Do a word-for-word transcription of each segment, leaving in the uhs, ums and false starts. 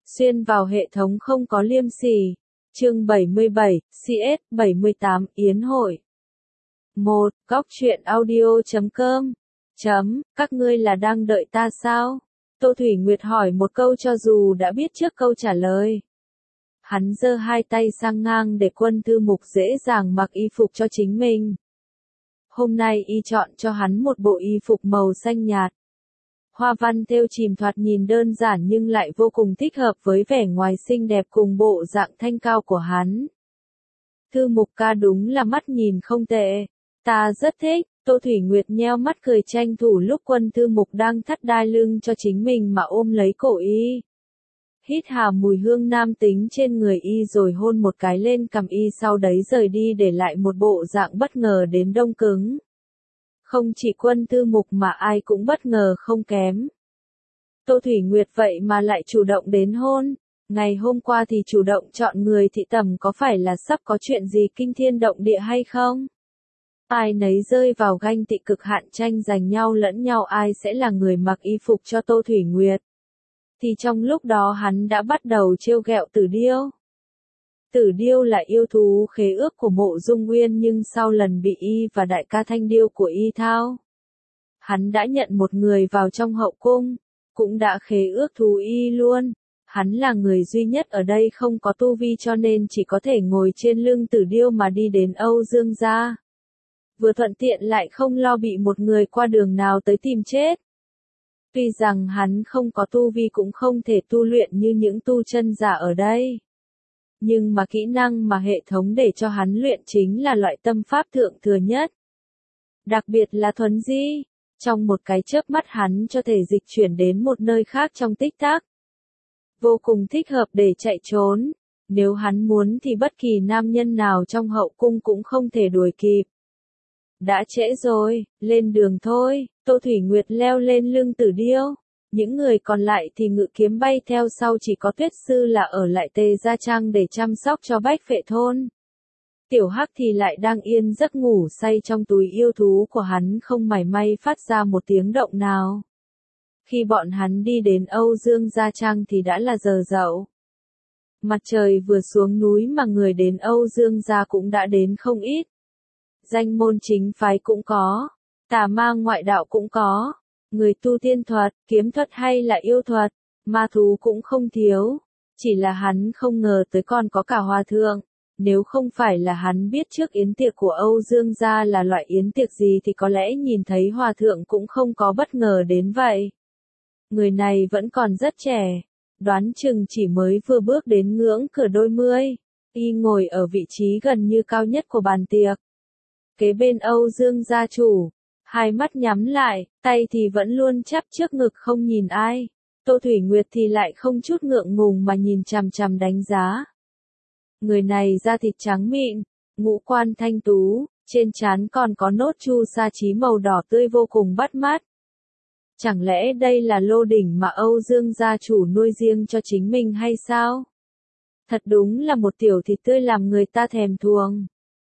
Xuyên vào hệ thống không có liêm sỉ. Chương bảy mươi bảy, xê ét bảy mươi tám, Yến hội. một. Góc truyện audio chấm com. Chấm, các ngươi là đang đợi ta sao? Tô Thủy Nguyệt hỏi một câu cho dù đã biết trước câu trả lời. Hắn giơ hai tay sang ngang để Quân Thư Mục dễ dàng mặc y phục cho chính mình. Hôm nay y chọn cho hắn một bộ y phục màu xanh nhạt. Hoa văn thêu chìm thoạt nhìn đơn giản nhưng lại vô cùng thích hợp với vẻ ngoài xinh đẹp cùng bộ dạng thanh cao của hắn. Thư Mục ca đúng là mắt nhìn không tệ. Ta rất thích. Tô Thủy Nguyệt nheo mắt cười tranh thủ lúc Quân Thư Mục đang thắt đai lưng cho chính mình mà ôm lấy cổ y. Hít hà mùi hương nam tính trên người y rồi hôn một cái lên cằm y, sau đấy rời đi để lại một bộ dạng bất ngờ đến đông cứng. Không chỉ Quân Thư Mục mà ai cũng bất ngờ không kém. Tô Thủy Nguyệt vậy mà lại chủ động đến hôn. Ngày hôm qua thì chủ động chọn người thị tầm, có phải là sắp có chuyện gì kinh thiên động địa hay không? Ai nấy rơi vào ganh tị cực hạn, tranh giành nhau lẫn nhau ai sẽ là người mặc y phục cho Tô Thủy Nguyệt. Thì trong lúc đó hắn đã bắt đầu trêu ghẹo Tử Điêu. Tử Điêu là yêu thú khế ước của Mộ Dung Nguyên, nhưng sau lần bị y và đại ca Thanh Điêu của y thao, hắn đã nhận một người vào trong hậu cung, cũng đã khế ước thú y luôn. Hắn là người duy nhất ở đây không có tu vi cho nên chỉ có thể ngồi trên lưng Tử Điêu mà đi đến Âu Dương gia. Vừa thuận tiện lại không lo bị một người qua đường nào tới tìm chết. Tuy rằng hắn không có tu vi cũng không thể tu luyện như những tu chân giả ở đây. Nhưng mà kỹ năng mà hệ thống để cho hắn luyện chính là loại tâm pháp thượng thừa nhất. Đặc biệt là thuấn di. Trong một cái chớp mắt hắn cho thể dịch chuyển đến một nơi khác trong tích tắc. Vô cùng thích hợp để chạy trốn. Nếu hắn muốn thì bất kỳ nam nhân nào trong hậu cung cũng không thể đuổi kịp. Đã trễ rồi, lên đường thôi. Tô Thủy Nguyệt leo lên lưng Tử Điêu. Những người còn lại thì ngự kiếm bay theo sau, chỉ có Tuyết Sư là ở lại Tề Gia Trang để chăm sóc cho Bách Phệ Thôn. Tiểu Hắc thì lại đang yên giấc ngủ say trong túi yêu thú của hắn, không mảy may phát ra một tiếng động nào. Khi bọn hắn đi đến Âu Dương Gia Trang thì đã là giờ dậu. Mặt trời vừa xuống núi mà người đến Âu Dương Gia cũng đã đến không ít. Danh môn chính phái cũng có, tà ma ngoại đạo cũng có, người tu tiên thuật, kiếm thuật hay là yêu thuật, ma thú cũng không thiếu. Chỉ là hắn không ngờ tới còn có cả hòa thượng. Nếu không phải là hắn biết trước yến tiệc của Âu Dương gia là loại yến tiệc gì thì có lẽ nhìn thấy hòa thượng cũng không có bất ngờ đến vậy. Người này vẫn còn rất trẻ, đoán chừng chỉ mới vừa bước đến ngưỡng cửa đôi mươi. Y ngồi ở vị trí gần như cao nhất của bàn tiệc, kế bên Âu Dương gia chủ, hai mắt nhắm lại, tay thì vẫn luôn chắp trước ngực không nhìn ai. Tô Thủy Nguyệt thì lại không chút ngượng ngùng mà nhìn chằm chằm đánh giá. Người này da thịt trắng mịn, ngũ quan thanh tú, trên trán còn có nốt chu sa chí màu đỏ tươi vô cùng bắt mắt. Chẳng lẽ đây là lô đỉnh mà Âu Dương gia chủ nuôi riêng cho chính mình hay sao? Thật đúng là một tiểu thịt tươi làm người ta thèm thuồng.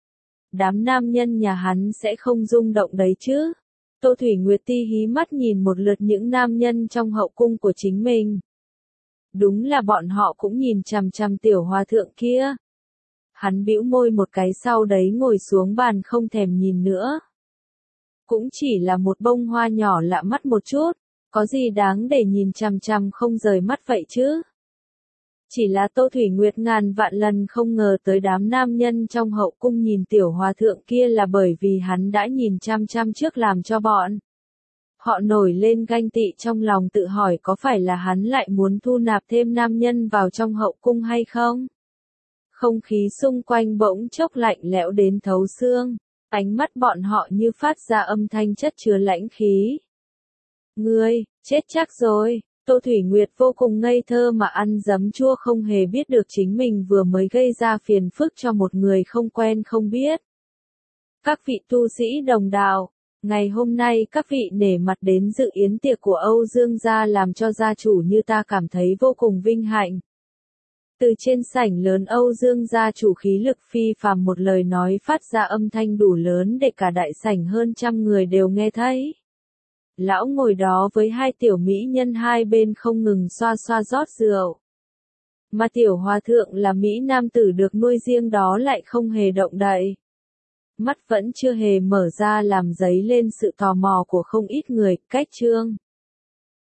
Đám nam nhân nhà hắn sẽ không rung động đấy chứ? Tô Thủy Nguyệt ti hí mắt nhìn một lượt những nam nhân trong hậu cung của chính mình. Đúng là bọn họ cũng nhìn chằm chằm tiểu hòa thượng kia. Hắn bĩu môi một cái, sau đấy ngồi xuống bàn không thèm nhìn nữa. Cũng chỉ là một bông hoa nhỏ lạ mắt một chút, có gì đáng để nhìn chằm chằm không rời mắt vậy chứ? Chỉ là Tô Thủy Nguyệt ngàn vạn lần không ngờ tới đám nam nhân trong hậu cung nhìn tiểu hòa thượng kia là bởi vì hắn đã nhìn chăm chăm trước làm cho bọn họ nổi lên ganh tị trong lòng, tự hỏi có phải là hắn lại muốn thu nạp thêm nam nhân vào trong hậu cung hay không? Không khí xung quanh bỗng chốc lạnh lẽo đến thấu xương, ánh mắt bọn họ như phát ra âm thanh chất chứa lãnh khí. Ngươi, chết chắc rồi. Tô Thủy Nguyệt vô cùng ngây thơ mà ăn giấm chua, không hề biết được chính mình vừa mới gây ra phiền phức cho một người không quen không biết. Các vị tu sĩ đồng đạo, ngày hôm nay các vị nể mặt đến dự yến tiệc của Âu Dương gia làm cho gia chủ như ta cảm thấy vô cùng vinh hạnh. Từ trên sảnh lớn Âu Dương gia chủ khí lực phi phàm, một lời nói phát ra âm thanh đủ lớn để cả đại sảnh hơn trăm người đều nghe thấy. Lão ngồi đó với hai tiểu mỹ nhân hai bên không ngừng xoa xoa rót rượu. Mà tiểu hòa thượng là Mỹ nam tử được nuôi riêng đó lại không hề động đậy. Mắt vẫn chưa hề mở ra làm dấy lên sự tò mò của không ít người. Cách chương